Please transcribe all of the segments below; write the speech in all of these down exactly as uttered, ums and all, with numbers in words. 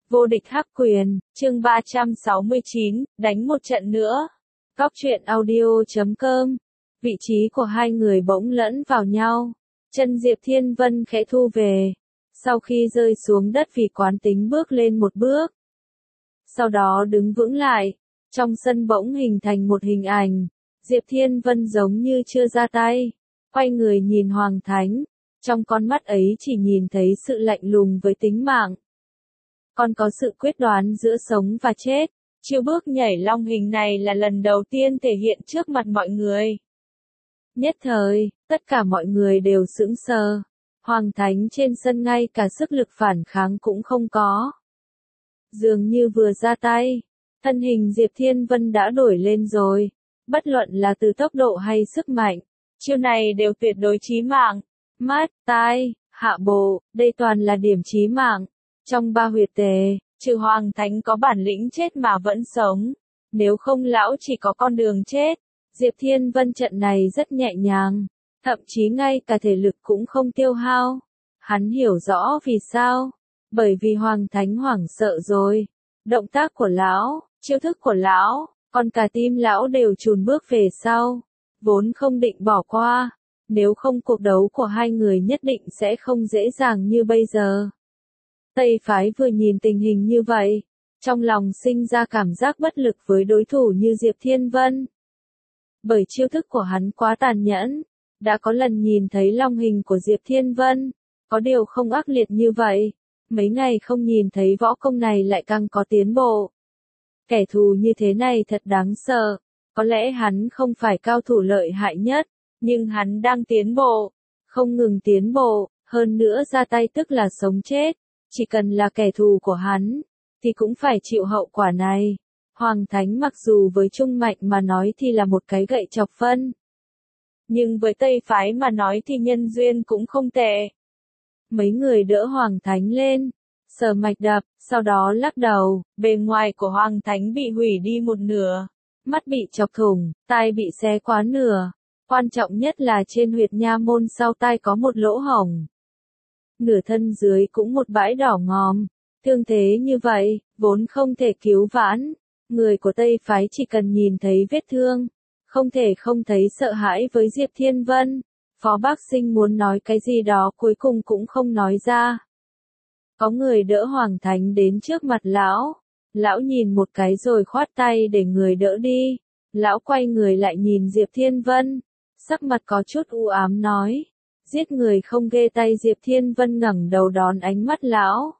Vô địch hắc quyền, chương ba trăm sáu mươi chín, đánh một trận nữa. Góc truyện audio chấm com. Vị trí của hai người bỗng lẫn vào nhau. Chân Diệp Thiên Vân khẽ thu về. Sau khi rơi xuống đất vì quán tính bước lên một bước. Sau đó đứng vững lại. Trong sân bỗng hình thành một hình ảnh. Diệp Thiên Vân giống như chưa ra tay. Quay người nhìn Hoàng Thánh. Trong con mắt ấy chỉ nhìn thấy sự lạnh lùng với tính mạng. Còn có sự quyết đoán giữa sống và chết. Chiêu bước nhảy long hình này là lần đầu tiên thể hiện trước mặt mọi người. Nhất thời, tất cả mọi người đều sững sờ. Hoàng Thánh trên sân ngay cả sức lực phản kháng cũng không có. Dường như vừa ra tay, thân hình Diệp Thiên Vân đã đổi lên rồi. Bất luận là từ tốc độ hay sức mạnh, chiêu này đều tuyệt đối chí mạng. Mắt, tai, hạ bộ, đây toàn là điểm chí mạng. Trong ba huyệt tề, trừ Hoàng Thánh có bản lĩnh chết mà vẫn sống. Nếu không lão chỉ có con đường chết. Diệp Thiên Vân trận này rất nhẹ nhàng. Thậm chí ngay cả thể lực cũng không tiêu hao. Hắn hiểu rõ vì sao. Bởi vì Hoàng Thánh hoảng sợ rồi. Động tác của lão, chiêu thức của lão, còn cả tim lão đều chùn bước về sau. Vốn không định bỏ qua. Nếu không cuộc đấu của hai người nhất định sẽ không dễ dàng như bây giờ. Tây phái vừa nhìn tình hình như vậy, trong lòng sinh ra cảm giác bất lực với đối thủ như Diệp Thiên Vân. Bởi chiêu thức của hắn quá tàn nhẫn, đã có lần nhìn thấy long hình của Diệp Thiên Vân, có điều không ác liệt như vậy, mấy ngày không nhìn thấy võ công này lại càng có tiến bộ. Kẻ thù như thế này thật đáng sợ, có lẽ hắn không phải cao thủ lợi hại nhất, nhưng hắn đang tiến bộ, không ngừng tiến bộ, hơn nữa ra tay tức là sống chết. Chỉ cần là kẻ thù của hắn, thì cũng phải chịu hậu quả này. Hoàng Thánh mặc dù với Trung Mạnh mà nói thì là một cái gậy chọc phân. Nhưng với Tây Phái mà nói thì nhân duyên cũng không tệ. Mấy người đỡ Hoàng Thánh lên, sờ mạch đập, sau đó lắc đầu, bề ngoài của Hoàng Thánh bị hủy đi một nửa. Mắt bị chọc thủng, tai bị xé quá nửa. Quan trọng nhất là trên huyệt nha môn sau tai có một lỗ hổng. Nửa thân dưới cũng một bãi đỏ ngòm. Thương thế như vậy, vốn không thể cứu vãn. Người của Tây Phái chỉ cần nhìn thấy vết thương, không thể không thấy sợ hãi với Diệp Thiên Vân. Phó Bác Sinh muốn nói cái gì đó cuối cùng cũng không nói ra. Có người đỡ Hoàng Thánh đến trước mặt lão. Lão nhìn một cái rồi khoát tay để người đỡ đi. Lão quay người lại nhìn Diệp Thiên Vân. Sắc mặt có chút u ám nói. Giết người không ghê tay. Diệp Thiên Vân ngẩng đầu đón ánh mắt lão.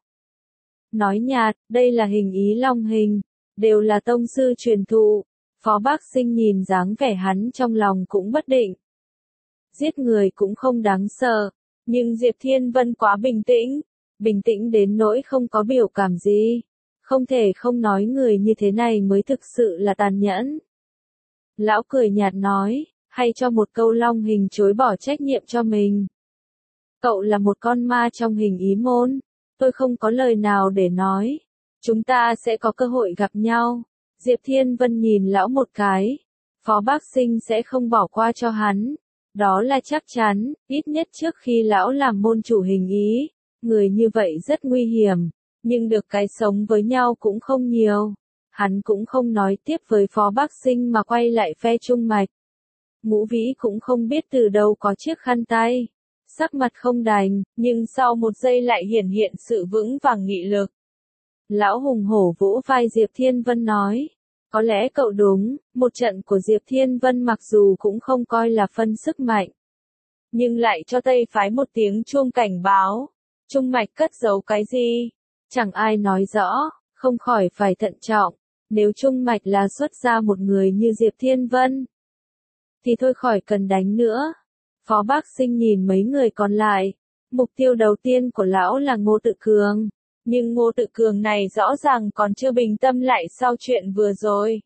Nói nhạt, đây là hình ý long hình, đều là tông sư truyền thụ. Phó Bác Sinh nhìn dáng vẻ hắn trong lòng cũng bất định. Giết người cũng không đáng sợ, nhưng Diệp Thiên Vân quá bình tĩnh, bình tĩnh đến nỗi không có biểu cảm gì. Không thể không nói người như thế này mới thực sự là tàn nhẫn. Lão cười nhạt nói. Hay cho một câu long hình chối bỏ trách nhiệm cho mình. Cậu là một con ma trong hình ý môn. Tôi không có lời nào để nói. Chúng ta sẽ có cơ hội gặp nhau. Diệp Thiên Vân nhìn lão một cái. Phó Bác Sinh sẽ không bỏ qua cho hắn. Đó là chắc chắn, ít nhất trước khi lão làm môn chủ hình ý. Người như vậy rất nguy hiểm. Nhưng được cái sống với nhau cũng không nhiều. Hắn cũng không nói tiếp với Phó Bác Sinh mà quay lại phe Trung Mạch. Ngũ Vĩ cũng không biết từ đâu có chiếc khăn tay. Sắc mặt không đành, nhưng sau một giây lại hiển hiện sự vững vàng nghị lực. Lão hùng hổ vỗ vai Diệp Thiên Vân nói. Có lẽ cậu đúng, một trận của Diệp Thiên Vân mặc dù cũng không coi là phân sức mạnh. Nhưng lại cho Tây Phái một tiếng chuông cảnh báo. Trung Mạch cất giấu cái gì? Chẳng ai nói rõ, không khỏi phải thận trọng. Nếu Trung Mạch là xuất ra một người như Diệp Thiên Vân, thì thôi khỏi cần đánh nữa. Phó Bác Sinh nhìn mấy người còn lại. Mục tiêu đầu tiên của lão là Ngô Tự Cường. Nhưng Ngô Tự Cường này rõ ràng còn chưa bình tâm lại sau chuyện vừa rồi.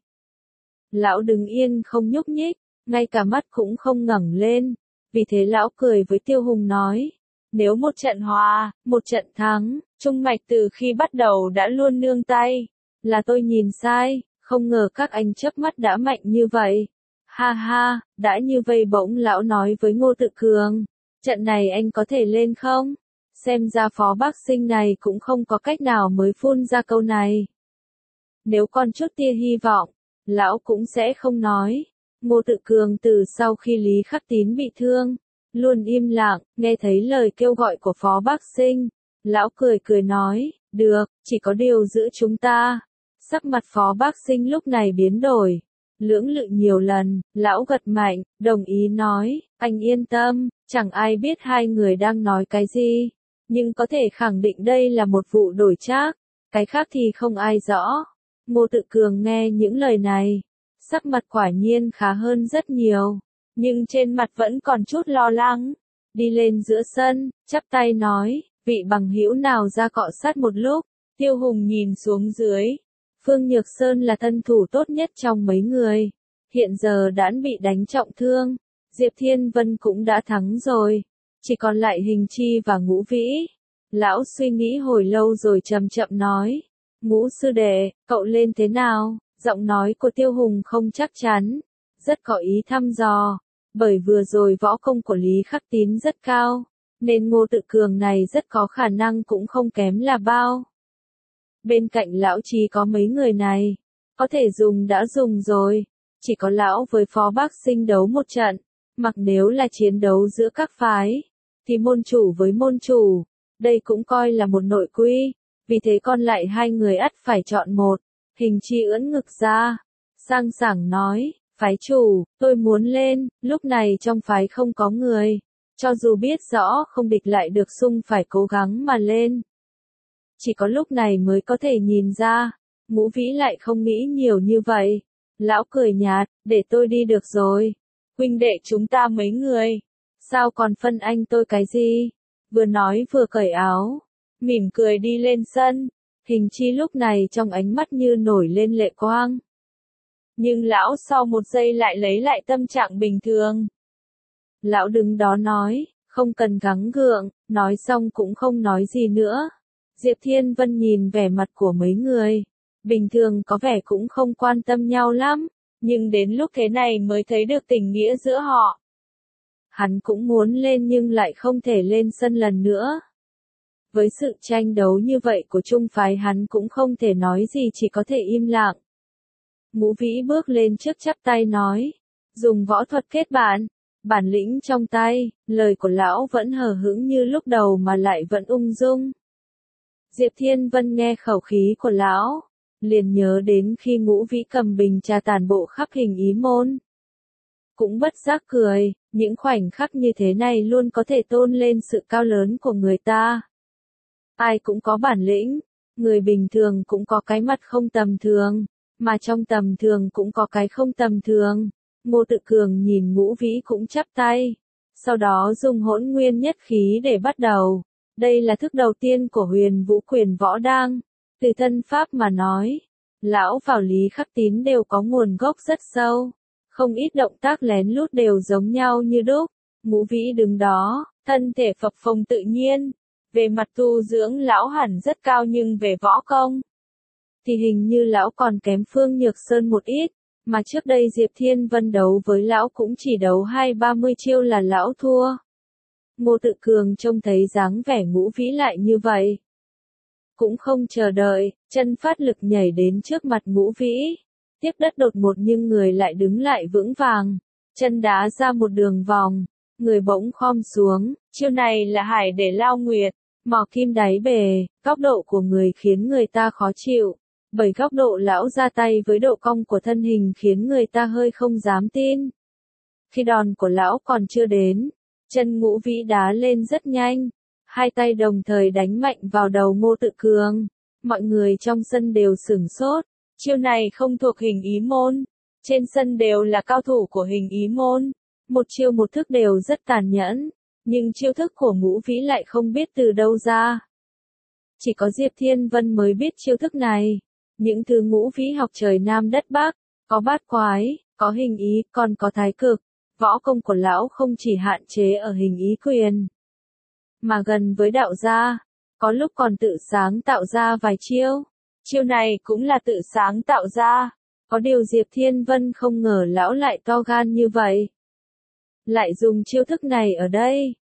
Lão đứng yên không nhúc nhích, ngay cả mắt cũng không ngẩng lên. Vì thế lão cười với Tiêu Hùng nói. Nếu một trận hòa, một trận thắng, Trung Mạch từ khi bắt đầu đã luôn nương tay. Là tôi nhìn sai, không ngờ các anh chớp mắt đã mạnh như vậy. Ha ha, đã như vậy bỗng lão nói với Ngô Tự Cường. Trận này anh có thể lên không? Xem ra Phó Bác Sinh này cũng không có cách nào mới phun ra câu này. Nếu còn chút tia hy vọng, lão cũng sẽ không nói. Ngô Tự Cường từ sau khi Lý Khắc Tín bị thương, luôn im lặng, nghe thấy lời kêu gọi của Phó Bác Sinh. Lão cười cười nói, được, chỉ có điều giữ chúng ta. Sắc mặt Phó Bác Sinh lúc này biến đổi. Lưỡng lự nhiều lần, lão gật mạnh, đồng ý nói, anh yên tâm, chẳng ai biết hai người đang nói cái gì. Nhưng có thể khẳng định đây là một vụ đổi trác, cái khác thì không ai rõ. Ngô Tự Cường nghe những lời này, sắc mặt quả nhiên khá hơn rất nhiều, nhưng trên mặt vẫn còn chút lo lắng. Đi lên giữa sân, chắp tay nói, vị bằng hữu nào ra cọ sát một lúc. Tiêu Hùng nhìn xuống dưới. Phương Nhược Sơn là thân thủ tốt nhất trong mấy người. Hiện giờ đã bị đánh trọng thương. Diệp Thiên Vân cũng đã thắng rồi. Chỉ còn lại Hình Chi và Ngũ Vĩ. Lão suy nghĩ hồi lâu rồi chậm chậm nói. Ngũ sư đệ, cậu lên thế nào? Giọng nói của Tiêu Hùng không chắc chắn. Rất có ý thăm dò. Bởi vừa rồi võ công của Lý Khắc Tín rất cao. Nên Ngô Tự Cường này rất có khả năng cũng không kém là bao. Bên cạnh lão chỉ có mấy người này. Có thể dùng đã dùng rồi. Chỉ có lão với Phó Bác Sinh đấu một trận. Mặc nếu là chiến đấu giữa các phái. Thì môn chủ với môn chủ. Đây cũng coi là một nội quy. Vì thế còn lại hai người ắt phải chọn một. Hình Chi ưỡn ngực ra. Sang sảng nói. Phái chủ, tôi muốn lên. Lúc này trong phái không có người. Cho dù biết rõ không địch lại được xung phải cố gắng mà lên. Chỉ có lúc này mới có thể nhìn ra. Ngũ Vĩ lại không nghĩ nhiều như vậy. Lão cười nhạt, để tôi đi được rồi. Huynh đệ chúng ta mấy người. Sao còn phân anh tôi cái gì? Vừa nói vừa cởi áo. Mỉm cười đi lên sân. Hình Chi lúc này trong ánh mắt như nổi lên lệ quang. Nhưng lão sau một giây lại lấy lại tâm trạng bình thường. Lão đứng đó nói, không cần gắng gượng, nói xong cũng không nói gì nữa. Diệp Thiên Vân nhìn vẻ mặt của mấy người. Bình thường có vẻ cũng không quan tâm nhau lắm, nhưng đến lúc thế này mới thấy được tình nghĩa giữa họ. Hắn cũng muốn lên nhưng lại không thể lên sân lần nữa. Với sự tranh đấu như vậy của trung phái hắn cũng không thể nói gì, chỉ có thể im lặng. Ngũ Vĩ bước lên trước chắp tay nói, dùng võ thuật kết bạn, bản lĩnh trong tay, lời của lão vẫn hờ hững như lúc đầu mà lại vẫn ung dung. Diệp Thiên Vân nghe khẩu khí của lão, liền nhớ đến khi Ngũ Vĩ cầm bình trà tản bộ khắp Hình Ý môn. Cũng bất giác cười, những khoảnh khắc như thế này luôn có thể tôn lên sự cao lớn của người ta. Ai cũng có bản lĩnh, người bình thường cũng có cái mặt không tầm thường, mà trong tầm thường cũng có cái không tầm thường. Ngô Tự Cường nhìn Ngũ Vĩ cũng chắp tay, sau đó dùng hỗn nguyên nhất khí để bắt đầu. Đây là thức đầu tiên của Huyền Vũ Quyền Võ Đang. Từ thân pháp mà nói, lão và Lý Khắc Tín đều có nguồn gốc rất sâu. Không ít động tác lén lút đều giống nhau như đúc. Ngũ Vĩ đứng đó, thân thể phập phồng tự nhiên. Về mặt tu dưỡng lão hẳn rất cao nhưng về võ công thì hình như lão còn kém Phương Nhược Sơn một ít. Mà trước đây Diệp Thiên Vân đấu với lão cũng chỉ đấu hai ba mươi chiêu là lão thua. Ngô Tự Cường trông thấy dáng vẻ Ngũ Vĩ lại như vậy. Cũng không chờ đợi, chân phát lực nhảy đến trước mặt Ngũ Vĩ. Tiếp đất đột ngột nhưng người lại đứng lại vững vàng. Chân đá ra một đường vòng, người bỗng khom xuống. Chiêu này là hải để lao nguyệt, mò kim đáy bể. Góc độ của người khiến người ta khó chịu. Bởi góc độ lão ra tay với độ cong của thân hình khiến người ta hơi không dám tin. Khi đòn của lão còn chưa đến, chân Ngũ Vĩ đá lên rất nhanh. Hai tay đồng thời đánh mạnh vào đầu Ngô Tự Cường. Mọi người trong sân đều sửng sốt. Chiêu này không thuộc Hình Ý môn. Trên sân đều là cao thủ của Hình Ý môn. Một chiêu một thức đều rất tàn nhẫn. Nhưng chiêu thức của Ngũ Vĩ lại không biết từ đâu ra. Chỉ có Diệp Thiên Vân mới biết chiêu thức này. Những thứ Ngũ Vĩ học trời Nam đất Bắc, có bát quái, có hình ý, còn có thái cực. Võ công của lão không chỉ hạn chế ở hình ý quyền, mà gần với đạo gia, có lúc còn tự sáng tạo ra vài chiêu. Chiêu này cũng là tự sáng tạo ra. Có điều Diệp Thiên Vân không ngờ lão lại to gan như vậy. Lại dùng chiêu thức này ở đây.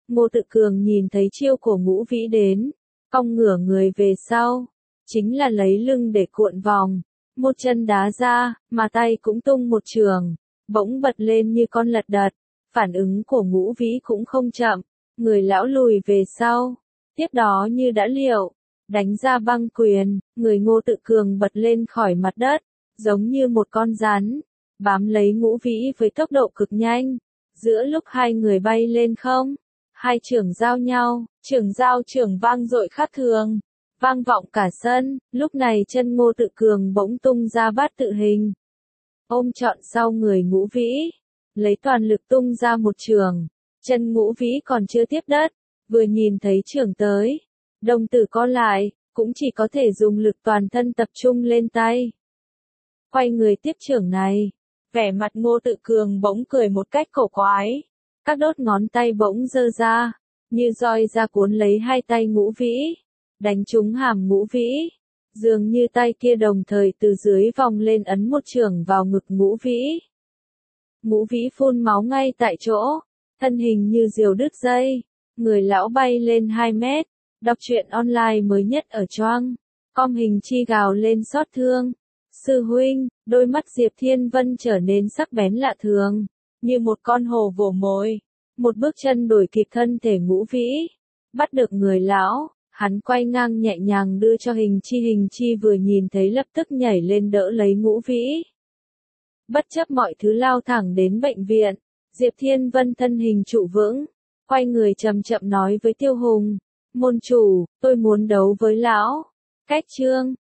Ngô Tự Cường nhìn thấy chiêu của Ngũ Vĩ đến, cong ngửa người về sau, chính là lấy lưng để cuộn vòng, một chân đá ra, mà tay cũng tung một trường, bỗng bật lên như con lật đật. Phản ứng của Ngũ Vĩ cũng không chậm, người lão lùi về sau, tiếp đó như đã liệu, đánh ra băng quyền, người Ngô Tự Cường bật lên khỏi mặt đất, giống như một con rắn, bám lấy Ngũ Vĩ với tốc độ cực nhanh. Giữa lúc hai người bay lên không, hai trưởng giao nhau, trưởng giao trưởng vang dội khác thường, vang vọng cả sân. Lúc này chân Ngô Tự Cường bỗng tung ra bát tự hình, ôm trọn sau người Ngũ Vĩ, lấy toàn lực tung ra một trường. Chân Ngũ Vĩ còn chưa tiếp đất, vừa nhìn thấy trường tới, đồng tử co lại, cũng chỉ có thể dùng lực toàn thân tập trung lên tay. Quay người tiếp trường này, vẻ mặt Ngô Tự Cường bỗng cười một cách cổ quái, các đốt ngón tay bỗng giơ ra, như roi ra cuốn lấy hai tay Ngũ Vĩ, đánh trúng hàm Ngũ Vĩ. Dường như tay kia đồng thời từ dưới vòng lên ấn một chưởng vào ngực Ngũ Vĩ. Ngũ Vĩ phun máu ngay tại chỗ, thân hình như diều đứt dây, người lão bay lên hai mét. Đọc truyện online mới nhất ở Choang com hình chi gào lên xót thương. Sư huynh, đôi mắt Diệp Thiên Vân trở nên sắc bén lạ thường, như một con hổ vồ mồi. Một bước chân đuổi kịp thân thể Ngũ Vĩ, bắt được người lão, hắn quay ngang nhẹ nhàng đưa cho hình chi. Hình chi vừa nhìn thấy lập tức nhảy lên đỡ lấy Ngũ Vĩ. Bất chấp mọi thứ lao thẳng đến bệnh viện, Diệp Thiên Vân thân hình trụ vững, quay người chậm chậm nói với Tiêu Hùng, môn chủ, tôi muốn đấu với lão. Cách chương